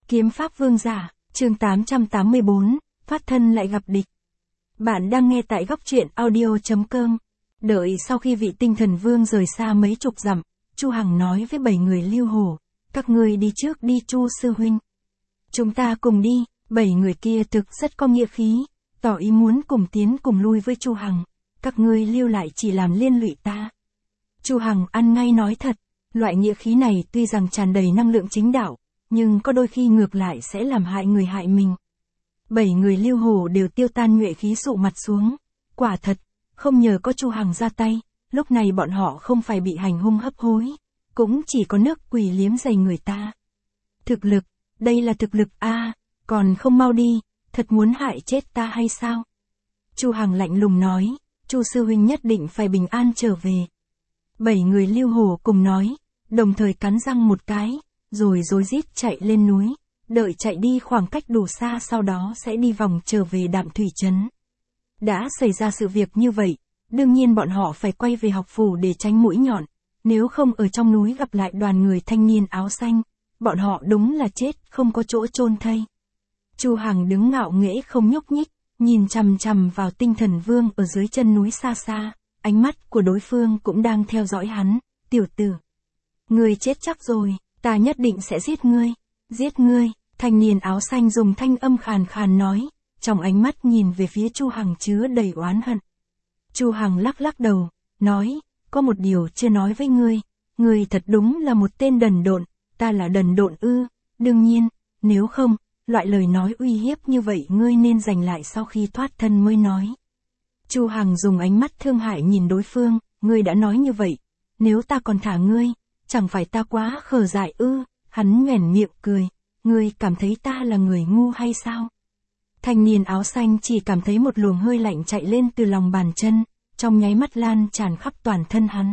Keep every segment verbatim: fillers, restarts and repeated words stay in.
Kiếm pháp vương giả, chương tám trăm tám mươi bốn, thoát thân lại gặp địch. Bạn đang nghe tại góc truyện audio.com. Đợi sau khi vị tinh thần vương rời xa mấy chục dặm, Chu Hằng nói với bảy người Lưu Hổ, các ngươi đi trước đi Chu sư huynh. Chúng ta cùng đi, bảy người kia thực rất có nghĩa khí, tỏ ý muốn cùng tiến cùng lui với Chu Hằng, các ngươi lưu lại chỉ làm liên lụy ta. Chu Hằng ăn ngay nói thật, loại nghĩa khí này tuy rằng tràn đầy năng lượng chính đạo, nhưng có đôi khi ngược lại sẽ làm hại người hại mình. Bảy người Lưu Hổ đều tiêu tan nhuệ khí sụ mặt xuống, quả thật, không nhờ có Chu Hằng ra tay, lúc này bọn họ không phải bị hành hung hấp hối, cũng chỉ có nước quỷ liếm giày người ta. Thực lực, đây là thực lực a, à, còn không mau đi, thật muốn hại chết ta hay sao? Chu Hằng lạnh lùng nói, Chu sư huynh nhất định phải bình an trở về. Bảy người Lưu Hổ cùng nói, đồng thời cắn răng một cái, rồi rối rít chạy lên núi, đợi chạy đi khoảng cách đủ xa sau đó sẽ đi vòng trở về Đạm Thủy Trấn. Đã xảy ra sự việc như vậy, đương nhiên bọn họ phải quay về học phủ để tránh mũi nhọn, nếu không ở trong núi gặp lại đoàn người thanh niên áo xanh, bọn họ đúng là chết không có chỗ chôn thây. Chu Hằng đứng ngạo nghễ không nhúc nhích, nhìn chằm chằm vào tinh thần vương ở dưới chân núi xa xa, ánh mắt của đối phương cũng đang theo dõi hắn, tiểu tử. Ngươi chết chắc rồi, ta nhất định sẽ giết ngươi, giết ngươi, thanh niên áo xanh dùng thanh âm khàn khàn nói, trong ánh mắt nhìn về phía Chu Hằng chứa đầy oán hận. Chu Hằng lắc lắc đầu, nói, có một điều chưa nói với ngươi, ngươi thật đúng là một tên đần độn, ta là đần độn ư, đương nhiên, nếu không, loại lời nói uy hiếp như vậy ngươi nên dành lại sau khi thoát thân mới nói. Chu Hằng dùng ánh mắt thương hại nhìn đối phương, ngươi đã nói như vậy, nếu ta còn thả ngươi, chẳng phải ta quá khờ dại ư, hắn nhoẻn miệng cười, ngươi cảm thấy ta là người ngu hay sao? Thanh niên áo xanh chỉ cảm thấy một luồng hơi lạnh chạy lên từ lòng bàn chân, trong nháy mắt lan tràn khắp toàn thân hắn.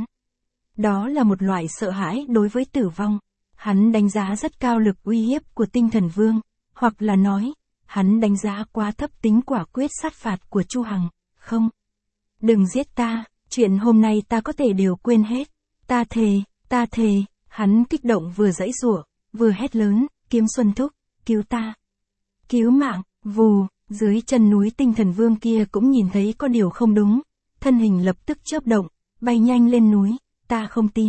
Đó là một loại sợ hãi đối với tử vong, hắn đánh giá rất cao lực uy hiếp của tinh thần vương, hoặc là nói, hắn đánh giá quá thấp tính quả quyết sát phạt của Chu Hằng, không. Đừng giết ta, chuyện hôm nay ta có thể đều quên hết, ta thề, ta thề, hắn kích động vừa giãy giụa, vừa hét lớn, Kiếm Xuân thúc, cứu ta. Cứu mạng, vù, dưới chân núi tinh thần vương kia cũng nhìn thấy có điều không đúng, thân hình lập tức chớp động, bay nhanh lên núi, ta không tin.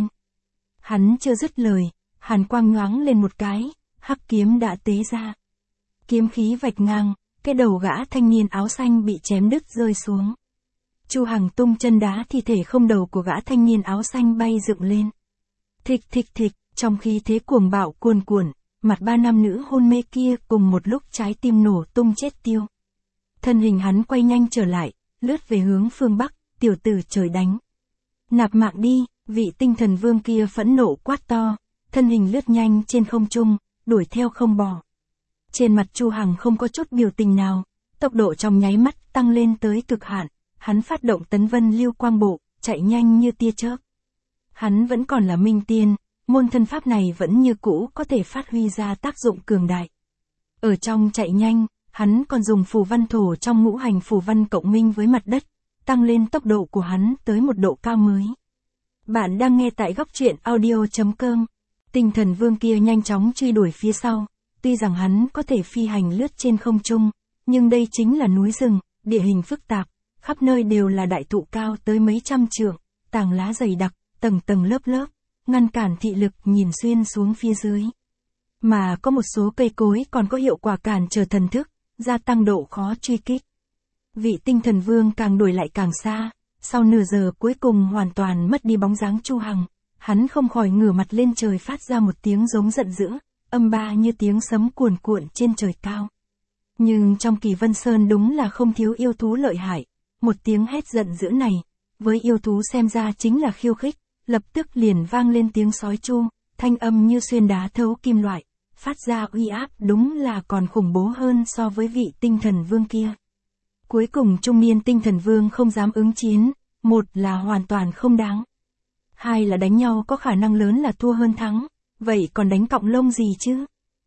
Hắn chưa dứt lời, hàn quang nhoáng lên một cái, hắc kiếm đã tế ra. Kiếm khí vạch ngang, cái đầu gã thanh niên áo xanh bị chém đứt rơi xuống. Chu Hằng tung chân đá thi thể không đầu của gã thanh niên áo xanh bay dựng lên. Thịch thịch thịch, trong khí thế cuồng bạo cuồn cuộn, mặt ba nam nữ hôn mê kia cùng một lúc trái tim nổ tung chết tiêu. Thân hình hắn quay nhanh trở lại, lướt về hướng phương Bắc, tiểu tử trời đánh. Nạp mạng đi, vị tinh thần vương kia phẫn nộ quát to, thân hình lướt nhanh trên không trung, đuổi theo không bỏ. Trên mặt Chu Hằng không có chút biểu tình nào, tốc độ trong nháy mắt tăng lên tới cực hạn, hắn phát động tấn vân lưu quang bộ, chạy nhanh như tia chớp. Hắn vẫn còn là minh tiên, môn thân pháp này vẫn như cũ có thể phát huy ra tác dụng cường đại. Ở trong chạy nhanh, hắn còn dùng phù văn thổ trong ngũ hành phù văn cộng minh với mặt đất, tăng lên tốc độ của hắn tới một độ cao mới. Bạn đang nghe tại góc truyện audio.com. Tinh thần vương kia nhanh chóng truy đuổi phía sau, tuy rằng hắn có thể phi hành lướt trên không trung, nhưng đây chính là núi rừng, địa hình phức tạp, khắp nơi đều là đại thụ cao tới mấy trăm trượng, tàng lá dày đặc, tầng tầng lớp lớp, ngăn cản thị lực nhìn xuyên xuống phía dưới. Mà có một số cây cối còn có hiệu quả cản trở thần thức, gia tăng độ khó truy kích. Vị tinh thần vương càng đuổi lại càng xa, sau nửa giờ cuối cùng hoàn toàn mất đi bóng dáng Chu Hằng, hắn không khỏi ngửa mặt lên trời phát ra một tiếng giống giận dữ, âm ba như tiếng sấm cuồn cuộn trên trời cao. Nhưng trong Kỳ Vân Sơn đúng là không thiếu yêu thú lợi hại, một tiếng hét giận dữ này, với yêu thú xem ra chính là khiêu khích, lập tức liền vang lên tiếng sói chu, thanh âm như xuyên đá thấu kim loại, phát ra uy áp đúng là còn khủng bố hơn so với vị tinh thần vương kia. Cuối cùng trung niên tinh thần vương không dám ứng chiến, một là hoàn toàn không đáng, hai là đánh nhau có khả năng lớn là thua hơn thắng, vậy còn đánh cọng lông gì chứ?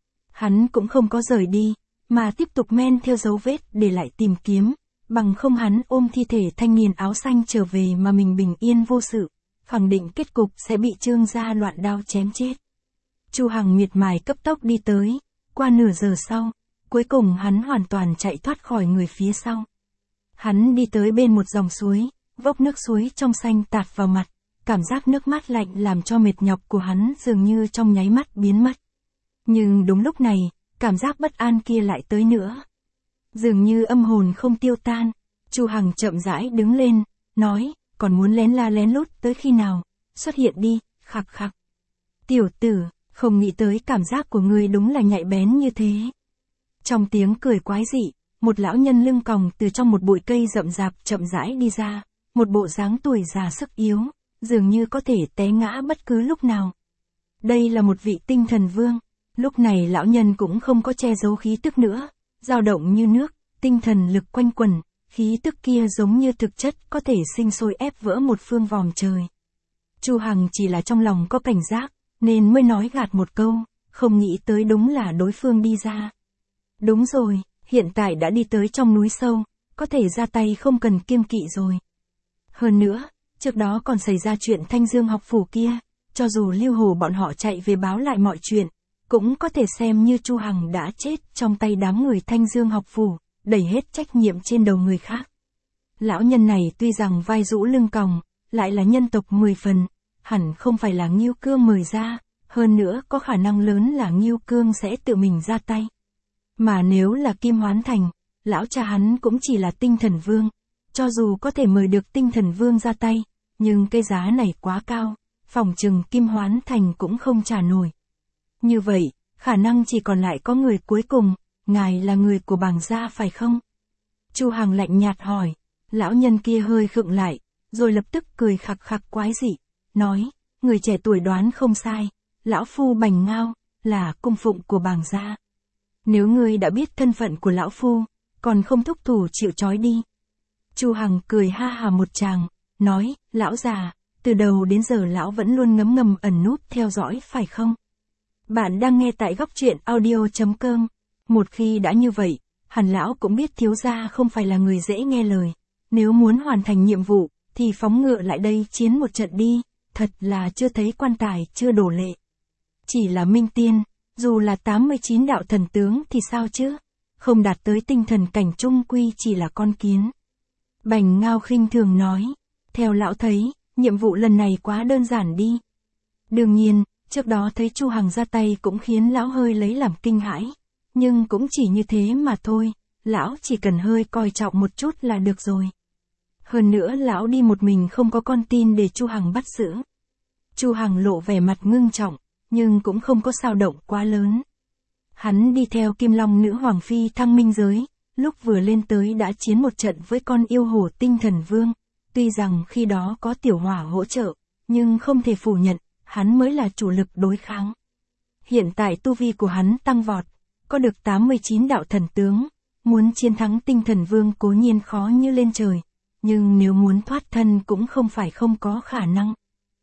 Hắn cũng không có rời đi, mà tiếp tục men theo dấu vết để lại tìm kiếm, bằng không hắn ôm thi thể thanh niên áo xanh trở về mà mình bình yên vô sự, khẳng định kết cục sẽ bị Trương gia loạn đao chém chết. Chu Hằng miệt mài cấp tốc đi tới, qua nửa giờ sau, cuối cùng hắn hoàn toàn chạy thoát khỏi người phía sau. Hắn đi tới bên một dòng suối, vốc nước suối trong xanh tạt vào mặt, cảm giác nước mát lạnh làm cho mệt nhọc của hắn dường như trong nháy mắt biến mất. Nhưng đúng lúc này, cảm giác bất an kia lại tới nữa. Dường như âm hồn không tiêu tan, Chu Hằng chậm rãi đứng lên, nói, còn muốn lén la lén lút tới khi nào, xuất hiện đi, khặc khặc. Tiểu tử, không nghĩ tới cảm giác của ngươi đúng là nhạy bén như thế. Trong tiếng cười quái dị, một lão nhân lưng còng từ trong một bụi cây rậm rạp chậm rãi đi ra, một bộ dáng tuổi già sức yếu, dường như có thể té ngã bất cứ lúc nào. Đây là một vị tinh thần vương, lúc này lão nhân cũng không có che giấu khí tức nữa, dao động như nước, tinh thần lực quanh quẩn, khí tức kia giống như thực chất có thể sinh sôi ép vỡ một phương vòm trời. Chu Hằng chỉ là trong lòng có cảnh giác, nên mới nói gạt một câu, không nghĩ tới đúng là đối phương đi ra. Đúng rồi, hiện tại đã đi tới trong núi sâu, có thể ra tay không cần kiêng kỵ rồi. Hơn nữa, trước đó còn xảy ra chuyện Thanh Dương học phủ kia, cho dù Lưu Hồ bọn họ chạy về báo lại mọi chuyện, cũng có thể xem như Chu Hằng đã chết trong tay đám người Thanh Dương học phủ, đẩy hết trách nhiệm trên đầu người khác. Lão nhân này tuy rằng vai rũ lưng còng, lại là nhân tộc mười phần, hẳn không phải là Ngưu Cương mời ra, hơn nữa có khả năng lớn là Ngưu Cương sẽ tự mình ra tay. Mà nếu là Kim Hoán Thành, lão cha hắn cũng chỉ là tinh thần vương, cho dù có thể mời được tinh thần vương ra tay, nhưng cái giá này quá cao, phỏng chừng Kim Hoán Thành cũng không trả nổi. Như vậy, khả năng chỉ còn lại có người cuối cùng, ngài là người của Bàng gia phải không? Chu Hằng lạnh nhạt hỏi, lão nhân kia hơi khựng lại, rồi lập tức cười khặc khặc quái dị, nói, người trẻ tuổi đoán không sai, lão phu Bành Ngao, là cung phụng của Bàng gia. Nếu ngươi đã biết thân phận của lão phu, còn không thúc thủ chịu trói đi. Chu Hằng cười ha hà một tràng, nói, lão già, từ đầu đến giờ lão vẫn luôn ngấm ngầm ẩn núp theo dõi phải không? Bạn đang nghe tại góc truyện audio chấm com. Một khi đã như vậy, hẳn lão cũng biết thiếu gia không phải là người dễ nghe lời. Nếu muốn hoàn thành nhiệm vụ, thì phóng ngựa lại đây chiến một trận đi, thật là chưa thấy quan tài chưa đổ lệ. Chỉ là minh tiên, dù là tám mươi chín đạo thần tướng thì sao chứ? Không đạt tới tinh thần cảnh trung quy chỉ là con kiến. Bành Ngao khinh thường nói, theo lão thấy, nhiệm vụ lần này quá đơn giản đi. Đương nhiên, trước đó thấy Chu Hằng ra tay cũng khiến lão hơi lấy làm kinh hãi, nhưng cũng chỉ như thế mà thôi, lão chỉ cần hơi coi trọng một chút là được rồi. Hơn nữa lão đi một mình không có con tin để Chu Hằng bắt giữ. Chu Hằng lộ vẻ mặt ngưng trọng, nhưng cũng không có sao động quá lớn. Hắn đi theo Kim Long nữ hoàng phi thăng minh giới, lúc vừa lên tới đã chiến một trận với con yêu hổ tinh thần vương. Tuy rằng khi đó có tiểu hỏa hỗ trợ, nhưng không thể phủ nhận, hắn mới là chủ lực đối kháng. Hiện tại tu vi của hắn tăng vọt, có được tám mươi chín đạo thần tướng, muốn chiến thắng tinh thần vương cố nhiên khó như lên trời, nhưng nếu muốn thoát thân cũng không phải không có khả năng.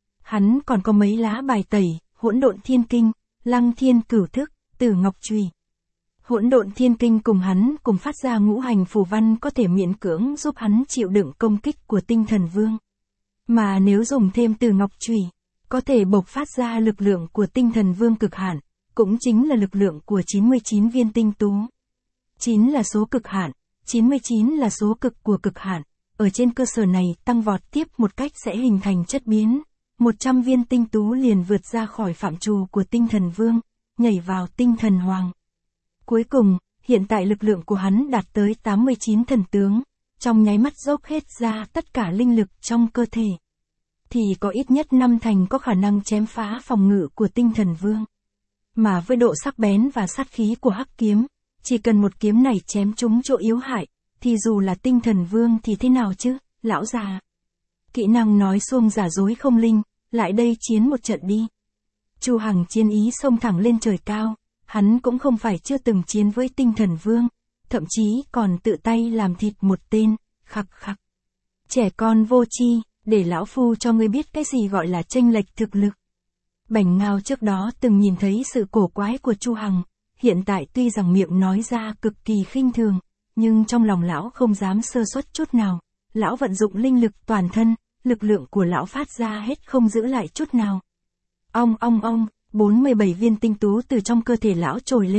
Hắn còn có mấy lá bài tẩy, hỗn độn thiên kinh, lăng thiên cửu thức, tử ngọc chùy. Hỗn độn thiên kinh cùng hắn cùng phát ra ngũ hành phù văn có thể miễn cưỡng giúp hắn chịu đựng công kích của tinh thần vương. Mà nếu dùng thêm tử ngọc chùy, có thể bộc phát ra lực lượng của tinh thần vương cực hạn, cũng chính là lực lượng của chín mươi chín viên tinh tú. chín là số cực hạn, chín mươi chín là số cực của cực hạn, ở trên cơ sở này tăng vọt tiếp một cách sẽ hình thành chất biến. một trăm viên tinh tú liền vượt ra khỏi phạm trù của tinh thần vương, nhảy vào tinh thần hoàng. Cuối cùng, hiện tại lực lượng của hắn đạt tới tám mươi chín thần tướng, trong nháy mắt dốc hết ra tất cả linh lực trong cơ thể. Thì có ít nhất năm thành có khả năng chém phá phòng ngự của tinh thần vương. Mà với độ sắc bén và sát khí của hắc kiếm, chỉ cần một kiếm này chém trúng chỗ yếu hại, thì dù là tinh thần vương thì thế nào chứ, lão già. Kỹ năng nói xuông giả dối không linh, lại đây chiến một trận đi. Chu Hằng chiến ý xông thẳng lên trời cao, hắn cũng không phải chưa từng chiến với tinh thần vương, thậm chí còn tự tay làm thịt một tên, khặc khặc. Trẻ con vô tri, để lão phu cho ngươi biết cái gì gọi là chênh lệch thực lực. Bành Ngao trước đó từng nhìn thấy sự cổ quái của Chu Hằng, hiện tại tuy rằng miệng nói ra cực kỳ khinh thường, nhưng trong lòng lão không dám sơ suất chút nào. Lão vận dụng linh lực toàn thân, lực lượng của lão phát ra hết không giữ lại chút nào. Ong ong ong, bốn mươi bảy viên tinh tú từ trong cơ thể lão trồi lên,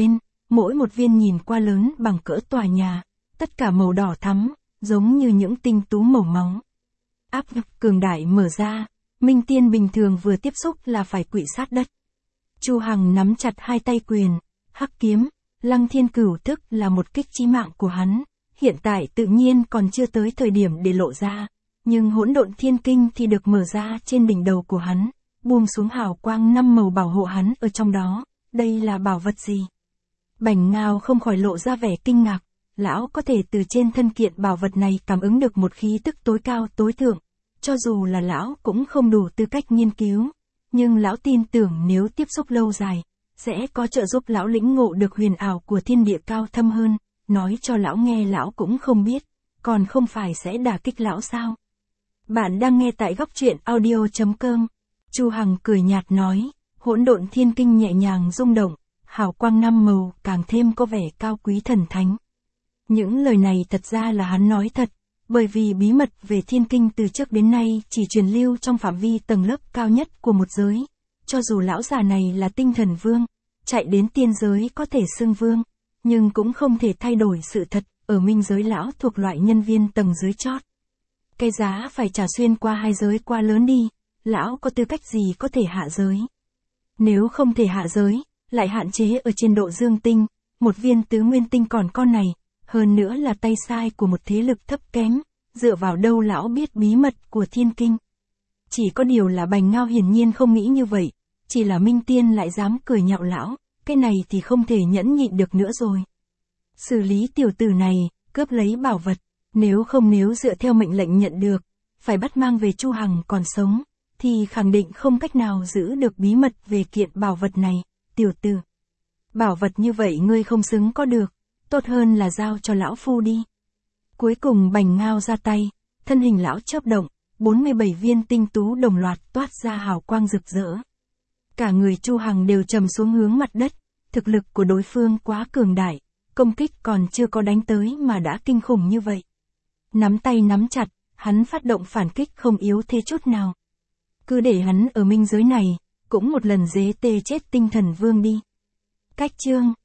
mỗi một viên nhìn qua lớn bằng cỡ tòa nhà, tất cả màu đỏ thắm, giống như những tinh tú màu máu. Áp lực cường đại mở ra, minh tiên bình thường vừa tiếp xúc là phải quỵ sát đất. Chu Hằng nắm chặt hai tay quyền, hắc kiếm, Lăng Thiên Cửu thức là một kích chí mạng của hắn, hiện tại tự nhiên còn chưa tới thời điểm để lộ ra, nhưng hỗn độn thiên kinh thì được mở ra trên đỉnh đầu của hắn, buông xuống hào quang năm màu bảo hộ hắn ở trong đó, đây là bảo vật gì? Bành Ngao không khỏi lộ ra vẻ kinh ngạc, lão có thể từ trên thân kiện bảo vật này cảm ứng được một khí tức tối cao tối thượng, cho dù là lão cũng không đủ tư cách nghiên cứu, nhưng lão tin tưởng nếu tiếp xúc lâu dài, sẽ có trợ giúp lão lĩnh ngộ được huyền ảo của thiên địa cao thâm hơn, nói cho lão nghe lão cũng không biết, còn không phải sẽ đả kích lão sao? Bạn đang nghe tại góc truyện audio chấm com. Chu Hằng cười nhạt nói, hỗn độn thiên kinh nhẹ nhàng rung động, hào quang năm màu càng thêm có vẻ cao quý thần thánh. Những lời này thật ra là hắn nói thật, bởi vì bí mật về thiên kinh từ trước đến nay chỉ truyền lưu trong phạm vi tầng lớp cao nhất của một giới. Cho dù lão già này là tinh thần vương, chạy đến tiên giới có thể xưng vương, nhưng cũng không thể thay đổi sự thật, ở minh giới lão thuộc loại nhân viên tầng dưới chót. Cái giá phải trả xuyên qua hai giới quá lớn đi, lão có tư cách gì có thể hạ giới. Nếu không thể hạ giới, lại hạn chế ở trên độ dương tinh, một viên tứ nguyên tinh còn con này, hơn nữa là tay sai của một thế lực thấp kém, dựa vào đâu lão biết bí mật của thiên kinh. Chỉ có điều là Bành Ngao hiển nhiên không nghĩ như vậy, chỉ là Minh Tiên lại dám cười nhạo lão, cái này thì không thể nhẫn nhịn được nữa rồi. Xử lý tiểu tử này, cướp lấy bảo vật, nếu không nếu dựa theo mệnh lệnh nhận được, phải bắt mang về Chu Hằng còn sống, thì khẳng định không cách nào giữ được bí mật về kiện bảo vật này, tiểu tử. Bảo vật như vậy ngươi không xứng có được, tốt hơn là giao cho lão phu đi. Cuối cùng Bành Ngao ra tay, thân hình lão chớp động, bốn mươi bảy viên tinh tú đồng loạt toát ra hào quang rực rỡ. Cả người Chu Hằng đều trầm xuống hướng mặt đất, thực lực của đối phương quá cường đại, công kích còn chưa có đánh tới mà đã kinh khủng như vậy. Nắm tay nắm chặt, hắn phát động phản kích không yếu thế chút nào. Cứ để hắn ở minh giới này, cũng một lần dế tê chết tinh thần vương đi. Cách chương